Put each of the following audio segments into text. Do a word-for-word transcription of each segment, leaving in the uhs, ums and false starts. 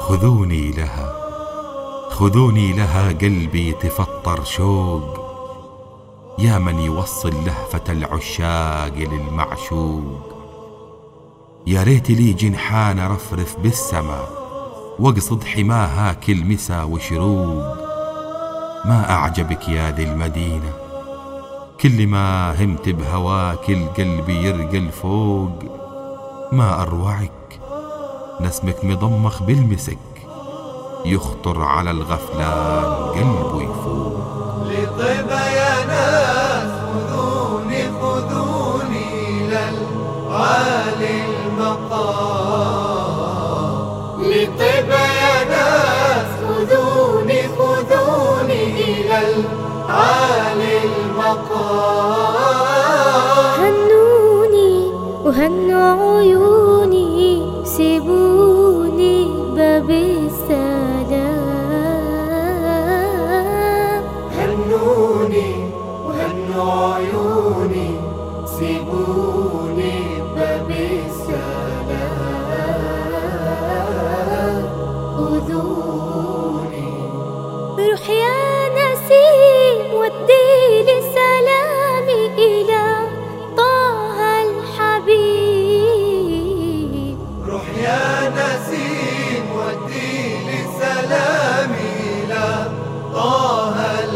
خذوني لها، خذوني لها، قلبي تفطر شوق، يا من يوصل لهفة العشاق للمعشوق. يا ريت لي جنحان رفرف بالسما، واقصد حماها كل مسا وشروق. ما أعجبك يا ذي المدينة، كل ما همت بهواك القلب يرقى الفوق. ما أروعك، نسمك مضمخ بالمسك، يخطر على الغفلان قلبه يفوق. لطيبة يا ناس خذوني خذوني للعالي المقام. لطيبة يا ناس خذوني خذوني للعالي المقام. هنوني وهنوا عيوني، سيبوني باب السلام. هنوني وهنوا عيوني، سيبوني باب السلام. خذوني. روح يا نسيم وديلي سلامي إلى طه الحبيب. روح يا نسيم وديلي سلامي إلى طه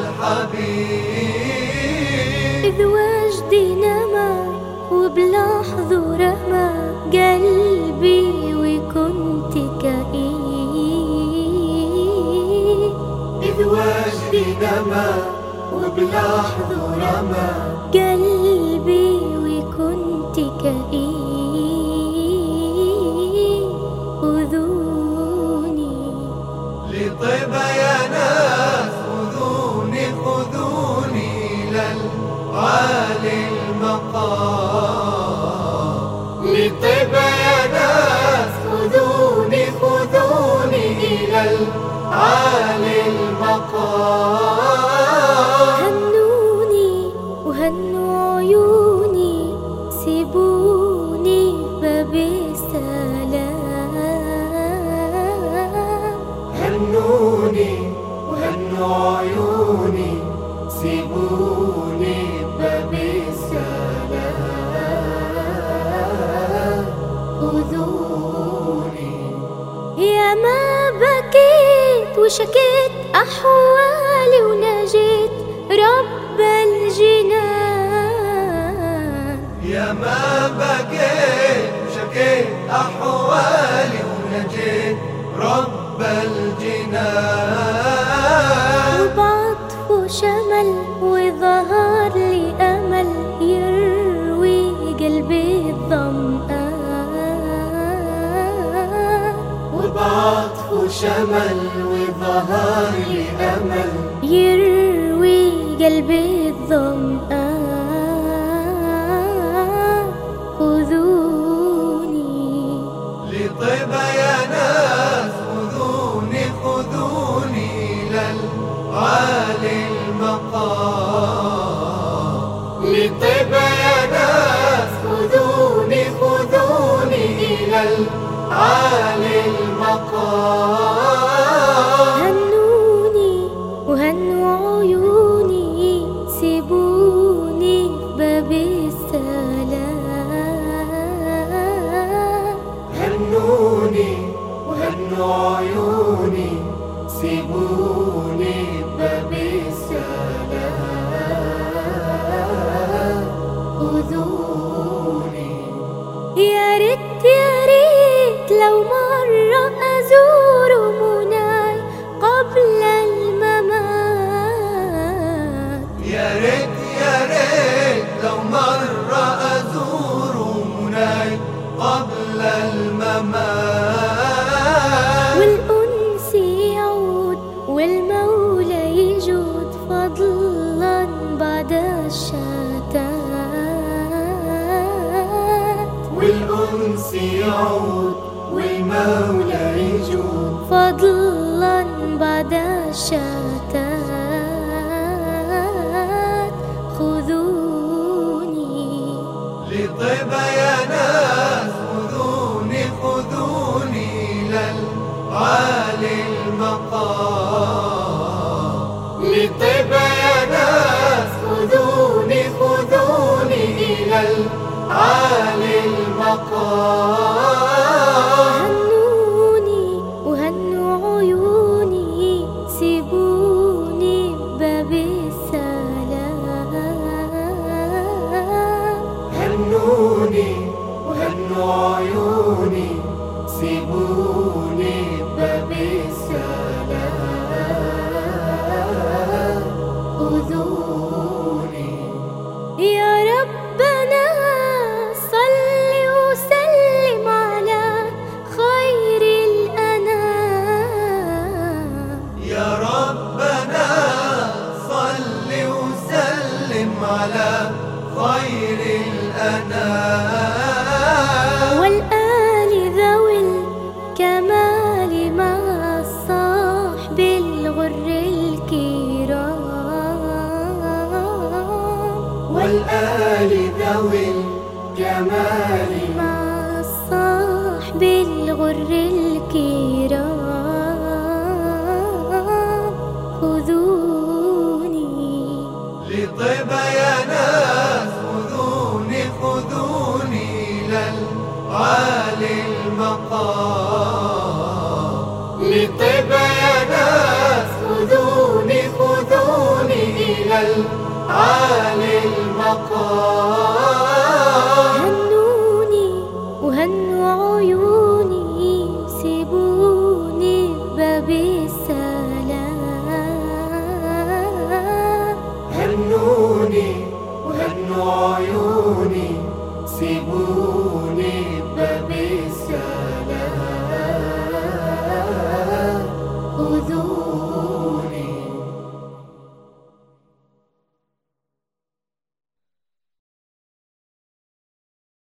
الحبيب. إذ وجدي نما وبلحظه رمى قلبي وكنت كئيب. إذ وجدي نما وبلحظه رمى قلبي وكنت كئيب. خذوني. لطيبة يا ناس خذوني خذوني للعالي المقام. لطيبة يا ناس خذوني خذوني للعالي المقام. هنوني وهنوا عيوني، سيبوني باب السلام. هنوني وهنوا عيوني، سيبوني باب السلام. خذوني. يا ما بكيت وشكيت أحوالي ونجيت رب الجنان. يا ما بكيت وشكيت أحوالي ونجيت رب الجنان. وبعطفه شمل وظهر لي أمل، يروي قلبي الظمآن. وبعطفه شمل وظهر لي أمل، يروي قلبي الظمآن. خذوني. لطيبة يا ناس خذوني خذوني للعالي المقام. لطيبة يا ناس خذوني خذوني للعالي المقام. هنوني وهنوا عيوني، سيبوني باب السلام. هنوني وهنوا عيوني، سيبوني باب السلام. خذوني. يا ريت يا ريت لو مرة أزور مناي قبل الممات. يا ريت يا ريت لو مرة أزور مناي قبل الممات. والأنس يعود والمولى يجود، فضلا بعد الشتات. والأنس يعود والمولى يجود، فضلا بعد الشتات. خذوني. لطيبة يا ناس خذوني خذوني للعالي عالي المقام. لطيب يا ناس خذوني خذوني إلى العالي المقام. هنوني وهنوا عيوني سيبوني بباب السلام. هنوني وهنوا عيوني سيبوني بباب السلام. خذوني يا ربنا صل وسلم على خير الأنام. يا ربنا صل وسلم على خير الأنام. والآل ذوي الكمال مع الصحب الغر الكرام. والآل ذوي الكمال مع الصحب الغر الكرام. خذوني لطيب يا ناس خذوني خذوني إلى العالي المقام. لطيب يا ناس خذوني خذوني إلى العالي المقام. هنوني وهنوا عيوني سيبوني بباب السلام. هنوني وهنوا عيوني سيبوني بباب السلام. خذوني